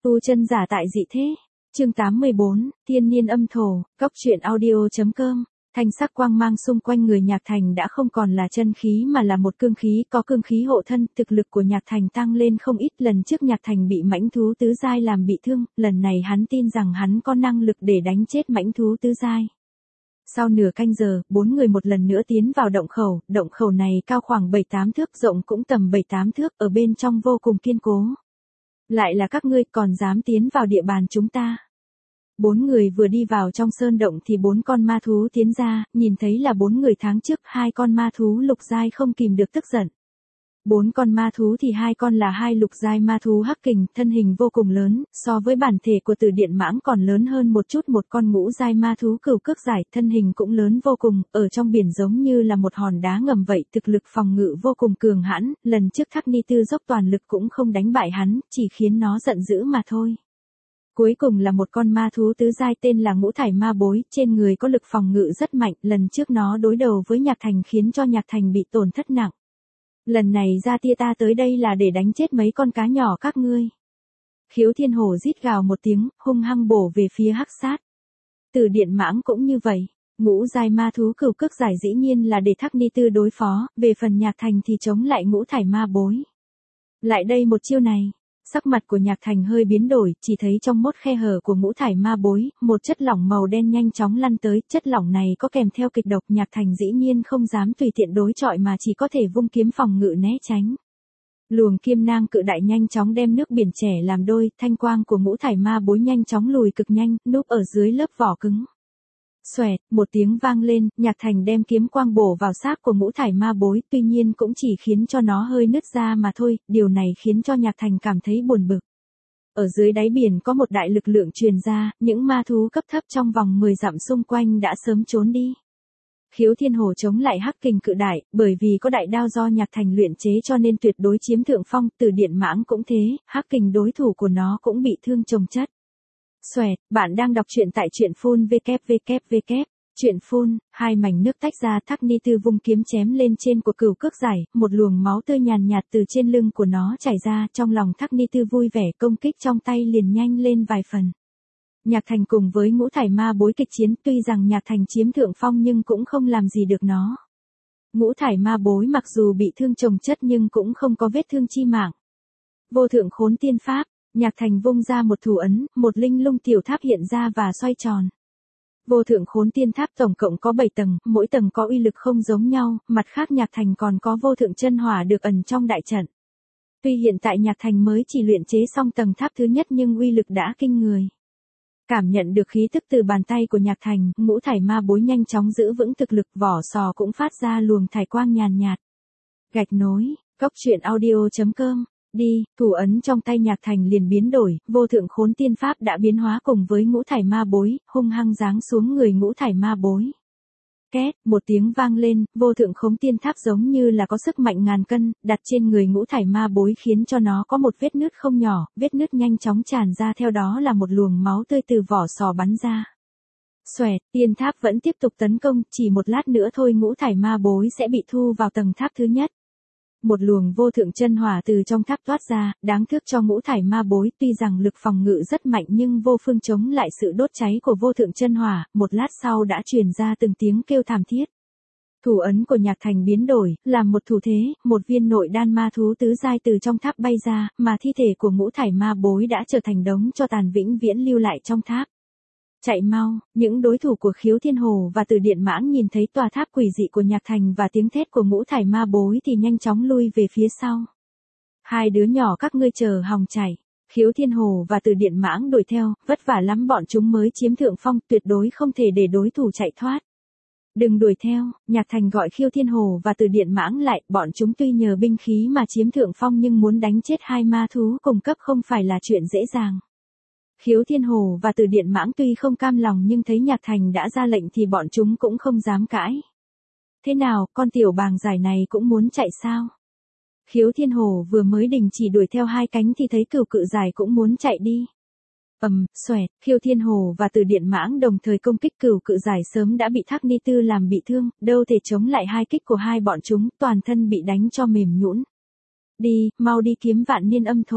Tu chân giả tại dị thế. Chương 84, Thiên niên âm thổ, góc truyện audio.com. Thanh sắc quang mang xung quanh người Nhạc Thành đã không còn là chân khí mà là một cương khí, có cương khí hộ thân, thực lực của Nhạc Thành tăng lên không ít. Lần trước Nhạc Thành bị mãnh thú tứ giai làm bị thương, lần này hắn tin rằng hắn có năng lực để đánh chết mãnh thú tứ giai. Sau nửa canh giờ, 4 người một lần nữa tiến vào động khẩu này cao khoảng 7-8 thước, rộng cũng tầm 7-8 thước, ở bên trong vô cùng kiên cố. Lại là các ngươi còn dám tiến vào địa bàn chúng ta. 4 người vừa đi vào trong sơn động thì 4 con ma thú tiến ra, nhìn thấy là 4 người tháng trước, 2 con ma thú lục giai không kìm được tức giận. 4 con ma thú thì 2 con là 2 lục giai ma thú hắc kình, thân hình vô cùng lớn, so với bản thể của Từ Điện Mãng còn lớn hơn một chút. Một con ngũ giai ma thú cửu cước giải, thân hình cũng lớn vô cùng, ở trong biển giống như là một hòn đá ngầm vậy, thực lực phòng ngự vô cùng cường hãn, lần trước Thác Ni Tư dốc toàn lực cũng không đánh bại hắn, chỉ khiến nó giận dữ mà thôi. Cuối cùng là một con ma thú tứ giai tên là Ngũ Thải Ma Bối, trên người có lực phòng ngự rất mạnh, lần trước nó đối đầu với Nhạc Thành khiến cho Nhạc Thành bị tổn thất nặng. Lần này ra tia ta tới đây là để đánh chết mấy con cá nhỏ các ngươi. Khiếu Thiên Hổ rít gào một tiếng, hung hăng bổ về phía Hắc Sát. Từ Điện Mãng cũng như vậy, ngũ giai ma thú cửu cước giải dĩ nhiên là để Thác Ni Tư đối phó, về phần Nhạc Thành thì chống lại Ngũ Thải Ma Bối. Lại đây một chiêu này. Sắc mặt của Nhạc Thành hơi biến đổi, chỉ thấy trong mốt khe hở của Ngũ Thải Ma Bối, một chất lỏng màu đen nhanh chóng lăn tới, chất lỏng này có kèm theo kịch độc. Nhạc Thành dĩ nhiên không dám tùy tiện đối chọi mà chỉ có thể vung kiếm phòng ngự né tránh. Luồng kim nang cự đại nhanh chóng đem nước biển trẻ làm đôi, thanh quang của Ngũ Thải Ma Bối nhanh chóng lùi cực nhanh, núp ở dưới lớp vỏ cứng. Xoẹt, một tiếng vang lên, Nhạc Thành đem kiếm quang bổ vào xác của Ngũ Thải Ma Bối, tuy nhiên cũng chỉ khiến cho nó hơi nứt ra mà thôi, điều này khiến cho Nhạc Thành cảm thấy buồn bực. Ở dưới đáy biển có một đại lực lượng truyền ra, những ma thú cấp thấp trong vòng 10 dặm xung quanh đã sớm trốn đi. Khiếu Thiên Hổ chống lại hắc kình cự đại, bởi vì có đại đao do Nhạc Thành luyện chế cho nên tuyệt đối chiếm thượng phong. Từ Điện Mãng cũng thế, hắc kình đối thủ của nó cũng bị thương chồng chất. Xoẹt, bạn đang đọc truyện tại truyện phun www. Truyện phun, hai mảnh nước tách ra, Thác Ni Tư vung kiếm chém lên trên của cửu cước giải, một luồng máu tươi nhàn nhạt từ trên lưng của nó chảy ra, trong lòng Thác Ni Tư vui vẻ, công kích trong tay liền nhanh lên vài phần. Nhạc Thành cùng với Ngũ Thải Ma Bối kịch chiến, tuy rằng Nhạc Thành chiếm thượng phong nhưng cũng không làm gì được nó. Ngũ Thải Ma Bối mặc dù bị thương chồng chất nhưng cũng không có vết thương chi mạng. Vô thượng khốn tiên pháp. Nhạc Thành vung ra một thủ ấn, một linh lung tiểu tháp hiện ra và xoay tròn. Vô thượng khốn tiên tháp tổng cộng có 7 tầng, mỗi tầng có uy lực không giống nhau, mặt khác Nhạc Thành còn có vô thượng chân hỏa được ẩn trong đại trận. Tuy hiện tại Nhạc Thành mới chỉ luyện chế xong tầng tháp thứ nhất nhưng uy lực đã kinh người. Cảm nhận được khí tức từ bàn tay của Nhạc Thành, Ngũ Thải Ma Bối nhanh chóng giữ vững thực lực, vỏ sò cũng phát ra luồng thải quang nhàn nhạt. Gạch nối, góc truyện audio.com. Đi, thủ ấn trong tay Nhạc Thành liền biến đổi, vô thượng khốn tiên pháp đã biến hóa cùng với Ngũ Thải Ma Bối, hung hăng giáng xuống người Ngũ Thải Ma Bối. Két, một tiếng vang lên, vô thượng khốn tiên tháp giống như là có sức mạnh ngàn cân, đặt trên người Ngũ Thải Ma Bối khiến cho nó có một vết nứt không nhỏ, vết nứt nhanh chóng tràn ra, theo đó là một luồng máu tươi từ vỏ sò bắn ra. Xoẹt, tiên tháp vẫn tiếp tục tấn công, chỉ một lát nữa thôi Ngũ Thải Ma Bối sẽ bị thu vào tầng tháp thứ nhất. Một luồng vô thượng chân hỏa từ trong tháp toát ra, đáng tiếc cho Ngũ Thải Ma Bối, tuy rằng lực phòng ngự rất mạnh nhưng vô phương chống lại sự đốt cháy của vô thượng chân hỏa, một lát sau đã truyền ra từng tiếng kêu thảm thiết. Thủ ấn của Nhạc Thành biến đổi, làm một thủ thế, một viên nội đan ma thú tứ giai từ trong tháp bay ra, mà thi thể của Ngũ Thải Ma Bối đã trở thành đống tro tàn vĩnh viễn lưu lại trong tháp. Chạy mau, những đối thủ của Khiếu Thiên Hổ và Từ Điện Mãng nhìn thấy tòa tháp quỷ dị của Nhạc Thành và tiếng thét của Ngũ Thải Ma Bối thì nhanh chóng lui về phía sau. Hai đứa nhỏ các ngươi chờ hòng chạy. Khiếu Thiên Hổ và Từ Điện Mãng đuổi theo, vất vả lắm bọn chúng mới chiếm thượng phong, tuyệt đối không thể để đối thủ chạy thoát. Đừng đuổi theo, Nhạc Thành gọi Khiếu Thiên Hổ và Từ Điện Mãng lại, bọn chúng tuy nhờ binh khí mà chiếm thượng phong nhưng muốn đánh chết hai ma thú cùng cấp không phải là chuyện dễ dàng. Khiếu Thiên Hổ và Từ Điện Mãng tuy không cam lòng nhưng thấy Nhạc Thành đã ra lệnh thì bọn chúng cũng không dám cãi. Thế nào, con tiểu bàng giải này cũng muốn chạy sao? Khiếu Thiên Hổ vừa mới đình chỉ đuổi theo hai cánh thì thấy cửu cự giải cũng muốn chạy đi. Xoẹt, Khiếu Thiên Hổ và Từ Điện Mãng đồng thời công kích, cửu cự giải sớm đã bị Thác Ni Tư làm bị thương, đâu thể chống lại hai kích của hai bọn chúng, toàn thân bị đánh cho mềm nhũn. Đi, mau đi kiếm vạn niên âm thổ.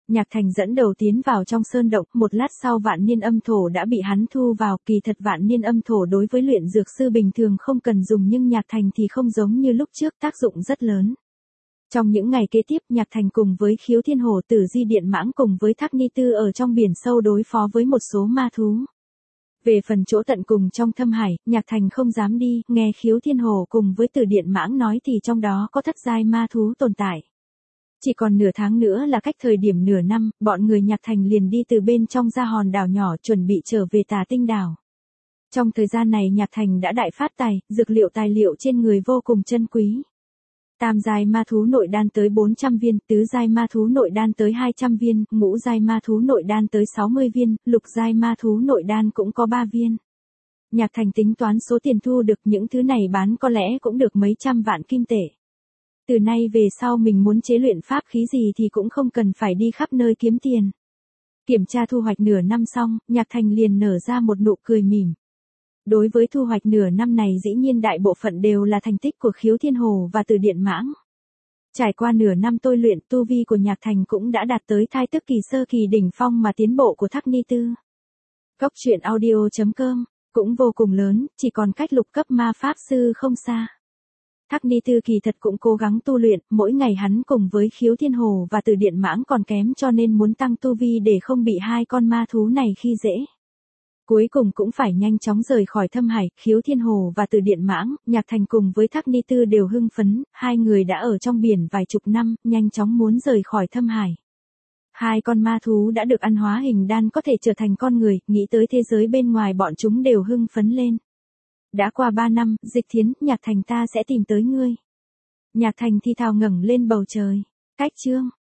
Nhạc Thành dẫn đầu tiến vào trong sơn động, một lát sau vạn niên âm thổ đã bị hắn thu vào, kỳ thật vạn niên âm thổ đối với luyện dược sư bình thường không cần dùng nhưng Nhạc Thành thì không giống như lúc trước, tác dụng rất lớn. Trong những ngày kế tiếp, Nhạc Thành cùng với Khiếu Thiên Hổ Tử Di Điện Mãng cùng với Thác Ni Tư ở trong biển sâu đối phó với một số ma thú. Về phần chỗ tận cùng trong thâm hải, Nhạc Thành không dám đi, nghe Khiếu Thiên Hổ cùng với Tử Điện Mãng nói thì trong đó có thất giai ma thú tồn tại. Chỉ còn nửa tháng nữa là cách thời điểm nửa năm, bọn người Nhạc Thành liền đi từ bên trong ra hòn đảo nhỏ chuẩn bị trở về Tà Tinh đảo. Trong thời gian này Nhạc Thành đã đại phát tài, dược liệu tài liệu trên người vô cùng chân quý. Tam giai ma thú nội đan tới 400 viên, tứ giai ma thú nội đan tới 200 viên, ngũ giai ma thú nội đan tới 60 viên, lục giai ma thú nội đan cũng có 3 viên. Nhạc Thành tính toán số tiền thu được những thứ này bán có lẽ cũng được mấy trăm vạn kim tệ. Từ nay về sau mình muốn chế luyện pháp khí gì thì cũng không cần phải đi khắp nơi kiếm tiền. Kiểm tra thu hoạch nửa năm xong, Nhạc Thành liền nở ra một nụ cười mỉm. Đối với thu hoạch nửa năm này dĩ nhiên đại bộ phận đều là thành tích của Khiếu Thiên Hồ và Từ Điện Mãng. Trải qua nửa năm tôi luyện, tu vi của Nhạc Thành cũng đã đạt tới thai tức kỳ sơ kỳ đỉnh phong mà tiến bộ của Thác Ni Tư. Cốc truyện audio.com cũng vô cùng lớn, chỉ còn cách lục cấp ma pháp sư không xa. Thác Ni Tư kỳ thật cũng cố gắng tu luyện, mỗi ngày hắn cùng với Khiếu Thiên Hồ và Từ Điện Mãng còn kém cho nên muốn tăng tu vi để không bị hai con ma thú này khi dễ. Cuối cùng cũng phải nhanh chóng rời khỏi thâm hải, Khiếu Thiên Hồ và Từ Điện Mãng, Nhạc Thành cùng với Thác Ni Tư đều hưng phấn, hai người đã ở trong biển vài chục năm, nhanh chóng muốn rời khỏi thâm hải. Hai con ma thú đã được ăn hóa hình đan có thể trở thành con người, nghĩ tới thế giới bên ngoài bọn chúng đều hưng phấn lên. Đã qua 3 năm, Dịch Thiến, Nhạc Thành ta sẽ tìm tới ngươi. Nhạc Thành thì thào ngẩng lên bầu trời. Cách chương